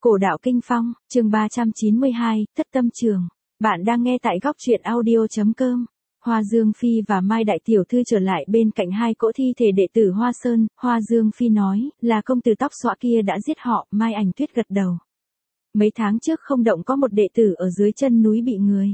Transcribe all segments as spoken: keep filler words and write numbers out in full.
Cổ đạo kinh phong, chương ba trăm chín mươi hai, Thất Tâm Trường. Bạn đang nghe tại góc truyện audio.com. Hoa Dương Phi và Mai Đại Tiểu Thư trở lại bên cạnh hai cỗ thi thể đệ tử Hoa Sơn. Hoa Dương Phi nói, là công tử tóc xõa kia đã giết họ. Mai Ảnh Tuyết gật đầu. Mấy tháng trước không động có một đệ tử ở dưới chân núi bị người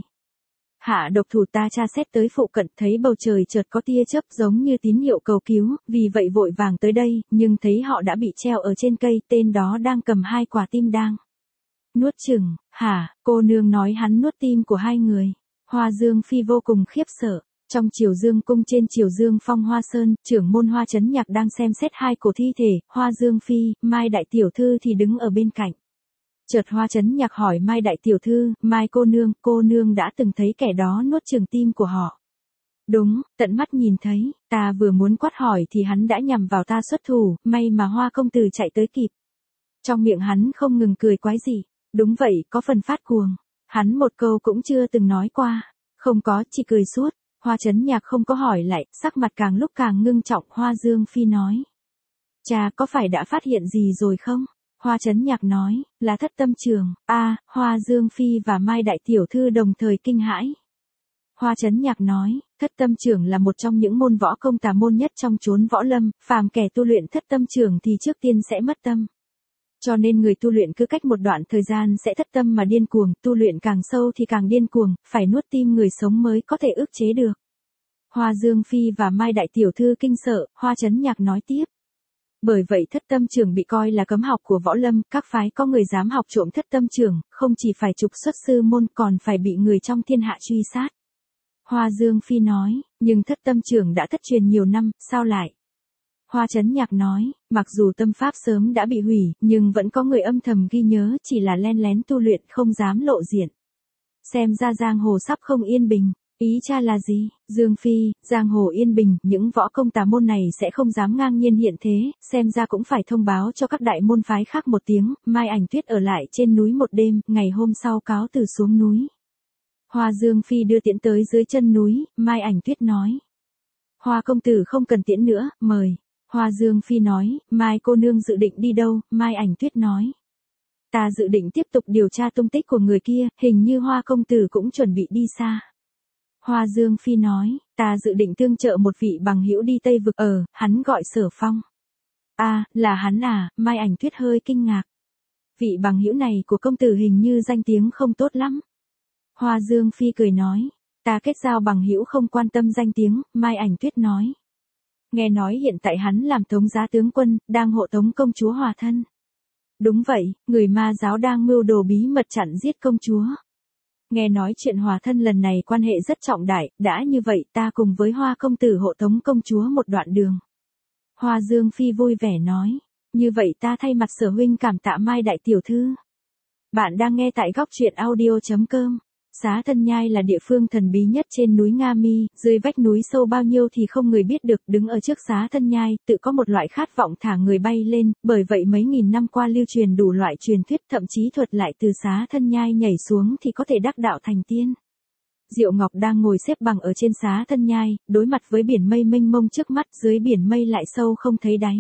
hạ độc thủ, ta tra xét tới phụ cận thấy bầu trời chợt có tia chớp giống như tín hiệu cầu cứu, vì vậy vội vàng tới đây, nhưng thấy họ đã bị treo ở trên cây, tên đó đang cầm hai quả tim đang nuốt chửng. Hả? Cô nương nói hắn nuốt tim của hai người. Hoa Dương Phi vô cùng khiếp sợ. Trong Triều Dương cung trên Triều Dương Phong Hoa Sơn, trưởng môn Hoa Chấn Nhạc đang xem xét hai cổ thi thể, Hoa Dương Phi, Mai Đại Tiểu Thư thì đứng ở bên cạnh. Chợt Hoa Chấn Nhạc hỏi Mai Đại Tiểu Thư, Mai cô nương, cô nương đã từng thấy kẻ đó nuốt chửng tim của họ? Đúng, tận mắt nhìn thấy, ta vừa muốn quát hỏi thì hắn đã nhằm vào ta xuất thủ, may mà Hoa công tử chạy tới kịp. Trong miệng hắn không ngừng cười quái dị. Đúng vậy, có phần phát cuồng. Hắn một câu cũng chưa từng nói qua. Không có, chỉ cười suốt. Hoa Chấn Nhạc không có hỏi lại, sắc mặt càng lúc càng ngưng trọng. Hoa Dương Phi nói, cha có phải đã phát hiện gì rồi không? Hoa Chấn Nhạc nói, là Thất Tâm Trường. A, Hoa Dương Phi và Mai Đại Tiểu Thư đồng thời kinh hãi. Hoa Chấn Nhạc nói, Thất Tâm Trường là một trong những môn võ công tà môn nhất trong chốn võ lâm, phàm kẻ tu luyện Thất Tâm Trường thì trước tiên sẽ mất tâm. Cho nên người tu luyện cứ cách một đoạn thời gian sẽ thất tâm mà điên cuồng, tu luyện càng sâu thì càng điên cuồng, phải nuốt tim người sống mới có thể ức chế được. Hoa Dương Phi và Mai Đại Tiểu Thư kinh sợ, Hoa Chấn Nhạc nói tiếp. Bởi vậy Thất Tâm Trường bị coi là cấm học của võ lâm, các phái có người dám học trộm Thất Tâm Trường, không chỉ phải trục xuất sư môn còn phải bị người trong thiên hạ truy sát. Hoa Dương Phi nói, nhưng Thất Tâm Trường đã thất truyền nhiều năm, sao lại? Hoa Chấn Nhạc nói, mặc dù tâm pháp sớm đã bị hủy, nhưng vẫn có người âm thầm ghi nhớ, chỉ là len lén tu luyện không dám lộ diện. Xem ra giang hồ sắp không yên bình. Ý cha là gì? Dương Phi, giang hồ yên bình, những võ công tà môn này sẽ không dám ngang nhiên hiện thế, xem ra cũng phải thông báo cho các đại môn phái khác một tiếng. Mai Ảnh Tuyết ở lại trên núi một đêm, ngày hôm sau cáo từ xuống núi. Hoa Dương Phi đưa tiễn tới dưới chân núi, Mai Ảnh Tuyết nói. Hoa công tử không cần tiễn nữa, mời. Hoa Dương Phi nói, Mai cô nương dự định đi đâu? Mai Ảnh Tuyết nói. Ta dự định tiếp tục điều tra tung tích của người kia, hình như Hoa công tử cũng chuẩn bị đi xa. Hoa Dương Phi nói, ta dự định tương trợ một vị bằng hữu đi Tây Vực, ở, hắn gọi Sở Phong. À, là hắn à? Mai Ảnh Tuyết hơi kinh ngạc. Vị bằng hữu này của công tử hình như danh tiếng không tốt lắm. Hoa Dương Phi cười nói, ta kết giao bằng hữu không quan tâm danh tiếng. Mai Ảnh Tuyết nói. Nghe nói hiện tại hắn làm thống giá tướng quân, đang hộ tống công chúa hòa thân. Đúng vậy, người Ma giáo đang mưu đồ bí mật chặn giết công chúa. Nghe nói chuyện hòa thân lần này quan hệ rất trọng đại, đã như vậy ta cùng với Hoa công tử hộ tống công chúa một đoạn đường. Hoa Dương Phi vui vẻ nói, như vậy ta thay mặt Sở huynh cảm tạ Mai Đại Tiểu Thư. Bạn đang nghe tại góc truyện audio.com. Xá Thân Nhai là địa phương thần bí nhất trên núi Nga Mi, dưới vách núi sâu bao nhiêu thì không người biết được, đứng ở trước Xá Thân Nhai, tự có một loại khát vọng thả người bay lên, bởi vậy mấy nghìn năm qua lưu truyền đủ loại truyền thuyết, thậm chí thuật lại từ Xá Thân Nhai nhảy xuống thì có thể đắc đạo thành tiên. Diệu Ngọc đang ngồi xếp bằng ở trên Xá Thân Nhai, đối mặt với biển mây mênh mông trước mắt, dưới biển mây lại sâu không thấy đáy.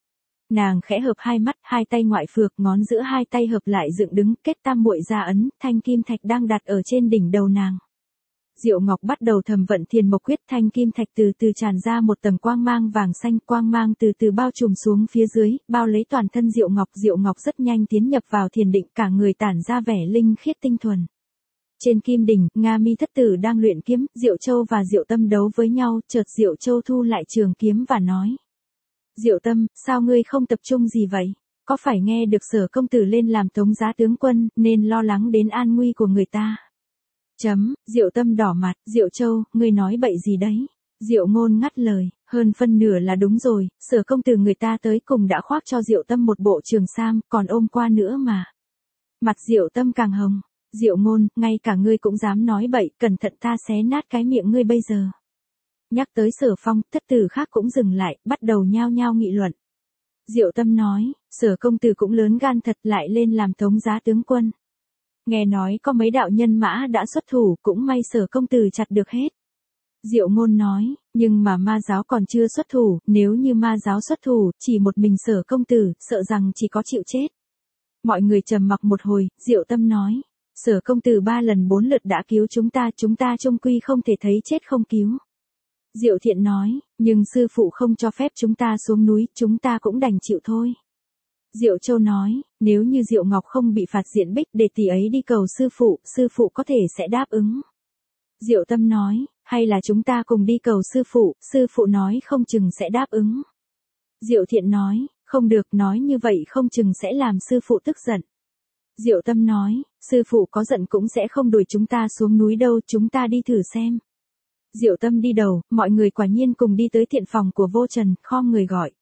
Nàng khẽ hợp hai mắt, hai tay ngoại phược, ngón giữa hai tay hợp lại dựng đứng, kết tam muội ra ấn, thanh kim thạch đang đặt ở trên đỉnh đầu nàng. Diệu Ngọc bắt đầu thầm vận Thiền Mộc Quyết, thanh kim thạch từ từ tràn ra một tầng quang mang vàng xanh, quang mang từ từ bao trùm xuống phía dưới, bao lấy toàn thân Diệu Ngọc. Diệu Ngọc rất nhanh tiến nhập vào thiền định, cả người tản ra vẻ linh khiết tinh thuần. Trên kim đỉnh, Nga Mi thất tử đang luyện kiếm, Diệu Châu và Diệu Tâm đấu với nhau, chợt Diệu Châu thu lại trường kiếm và nói. Diệu Tâm, sao ngươi không tập trung gì vậy? Có phải nghe được Sở công tử lên làm thống giá tướng quân, nên lo lắng đến an nguy của người ta? Chấm, Diệu Tâm đỏ mặt, Diệu Châu, ngươi nói bậy gì đấy? Diệu Ngôn ngắt lời, hơn phân nửa là đúng rồi, Sở công tử người ta tới cùng đã khoác cho Diệu Tâm một bộ trường sam, còn ôm qua nữa mà. Mặt Diệu Tâm càng hồng. Diệu Ngôn, ngay cả ngươi cũng dám nói bậy, cẩn thận ta xé nát cái miệng ngươi bây giờ. Nhắc tới Sở Phong, thất tử khác cũng dừng lại, bắt đầu nhao nhao nghị luận. Diệu Tâm nói, Sở công tử cũng lớn gan thật, lại lên làm thống giá tướng quân. Nghe nói có mấy đạo nhân mã đã xuất thủ, cũng may Sở công tử chặt được hết. Diệu Ngôn nói, nhưng mà Ma giáo còn chưa xuất thủ, nếu như Ma giáo xuất thủ, chỉ một mình Sở công tử, sợ rằng chỉ có chịu chết. Mọi người trầm mặc một hồi, Diệu Tâm nói. Sở công tử ba lần bốn lượt đã cứu chúng ta, chúng ta chung quy không thể thấy chết không cứu. Diệu Thiện nói, nhưng sư phụ không cho phép chúng ta xuống núi, chúng ta cũng đành chịu thôi. Diệu Châu nói, nếu như Diệu Ngọc không bị phạt diện bích để tỷ ấy đi cầu sư phụ, sư phụ có thể sẽ đáp ứng. Diệu Tâm nói, hay là chúng ta cùng đi cầu sư phụ, sư phụ nói không chừng sẽ đáp ứng. Diệu Thiện nói, không được, nói như vậy không chừng sẽ làm sư phụ tức giận. Diệu Tâm nói, sư phụ có giận cũng sẽ không đuổi chúng ta xuống núi đâu, chúng ta đi thử xem. Diệu Tâm đi đầu, mọi người quả nhiên cùng đi tới thiện phòng của Vô Trần, khom người gọi.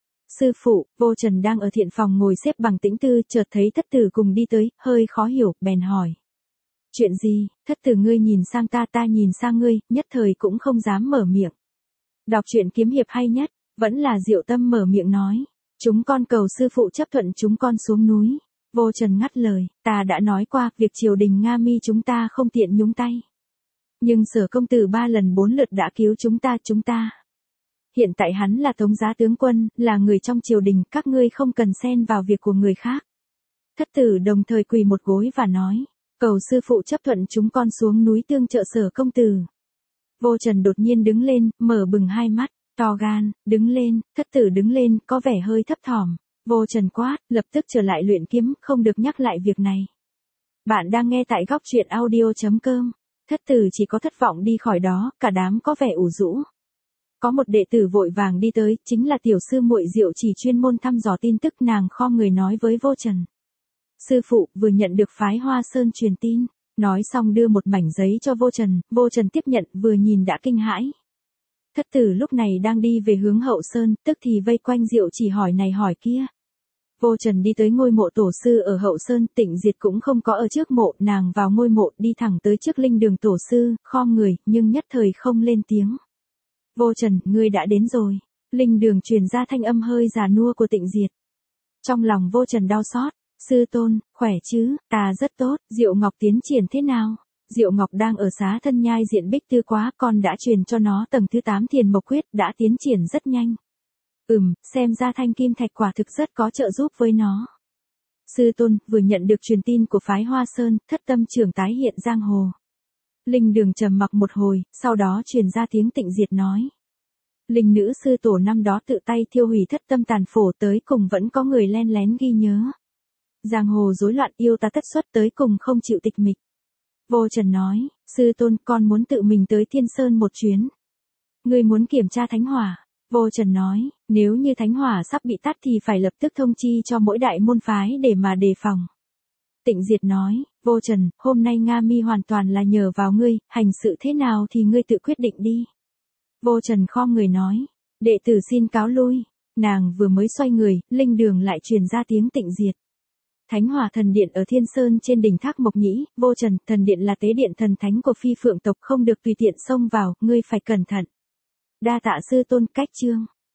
Sư phụ, Vô Trần đang ở thiện phòng ngồi xếp bằng tĩnh tư, chợt thấy thất tử cùng đi tới, hơi khó hiểu, bèn hỏi. Chuyện gì, thất tử ngươi nhìn sang ta, ta nhìn sang ngươi, nhất thời cũng không dám mở miệng. Đọc truyện kiếm hiệp hay nhất, vẫn là Diệu Tâm mở miệng nói. Chúng con cầu sư phụ chấp thuận chúng con xuống núi. Vô Trần ngắt lời, ta đã nói qua, việc triều đình Nga Mi chúng ta không tiện nhúng tay. Nhưng Sở công tử ba lần bốn lượt đã cứu chúng ta, chúng ta. Hiện tại hắn là thống giá tướng quân, là người trong triều đình, các ngươi không cần xen vào việc của người khác. Thất tử đồng thời quỳ một gối và nói, cầu sư phụ chấp thuận chúng con xuống núi tương trợ Sở công tử. Vô Trần đột nhiên đứng lên, mở bừng hai mắt, to gan, đứng lên, thất tử đứng lên, có vẻ hơi thấp thỏm. Vô Trần quát, lập tức trở lại luyện kiếm, không được nhắc lại việc này. Bạn đang nghe tại góc truyện audio chấm com. Thất tử chỉ có thất vọng đi khỏi đó, cả đám có vẻ ủ rũ. Có một đệ tử vội vàng đi tới, chính là tiểu sư muội Diệu Chỉ chuyên môn thăm dò tin tức, nàng khom người nói với Vô Trần. Sư phụ, vừa nhận được phái Hoa Sơn truyền tin. Nói xong đưa một mảnh giấy cho Vô Trần, Vô Trần tiếp nhận, vừa nhìn đã kinh hãi. Thất tử lúc này đang đi về hướng Hậu Sơn, tức thì vây quanh Diệu Chỉ hỏi này hỏi kia. Vô Trần đi tới ngôi mộ tổ sư ở Hậu Sơn, Tịnh Diệt cũng không có ở trước mộ, nàng vào ngôi mộ đi thẳng tới trước linh đường tổ sư, khom người, nhưng nhất thời không lên tiếng. Vô Trần, ngươi đã đến rồi. Linh đường truyền ra thanh âm hơi già nua của Tịnh Diệt. Trong lòng Vô Trần đau xót, sư tôn, khỏe chứ, ta rất tốt, Diệu Ngọc tiến triển thế nào? Diệu Ngọc đang ở Xá Thân Nhai diện bích tư quá, con đã truyền cho nó tầng thứ tám thiền mộc quyết, đã tiến triển rất nhanh. Ừm, xem ra thanh kim thạch quả thực rất có trợ giúp với nó. Sư tôn, vừa nhận được truyền tin của phái Hoa Sơn, thất tâm trưởng tái hiện giang hồ. Linh đường trầm mặc một hồi, sau đó truyền ra tiếng Tịnh Diệt nói. Linh nữ sư tổ năm đó tự tay thiêu hủy thất tâm tàn phổ, tới cùng vẫn có người len lén ghi nhớ. Giang hồ rối loạn, yêu ta tất xuất, tới cùng không chịu tịch mịch. Vô Trần nói, sư tôn, con muốn tự mình tới Thiên Sơn một chuyến. Ngươi muốn kiểm tra thánh hỏa. Vô Trần nói, nếu như thánh hỏa sắp bị tắt thì phải lập tức thông chi cho mỗi đại môn phái để mà đề phòng. Tịnh Diệt nói, Vô Trần, hôm nay Nga Mi hoàn toàn là nhờ vào ngươi, hành sự thế nào thì ngươi tự quyết định đi. Vô Trần khom người nói, đệ tử xin cáo lui. Nàng vừa mới xoay người, linh đường lại truyền ra tiếng Tịnh Diệt. Thánh hỏa thần điện ở Thiên Sơn trên đỉnh Thác Mộc Nhĩ, Vô Trần, thần điện là tế điện thần thánh của Phi Phượng tộc, không được tùy tiện xông vào, ngươi phải cẩn thận. Đa tạ sư tôn, cách chương.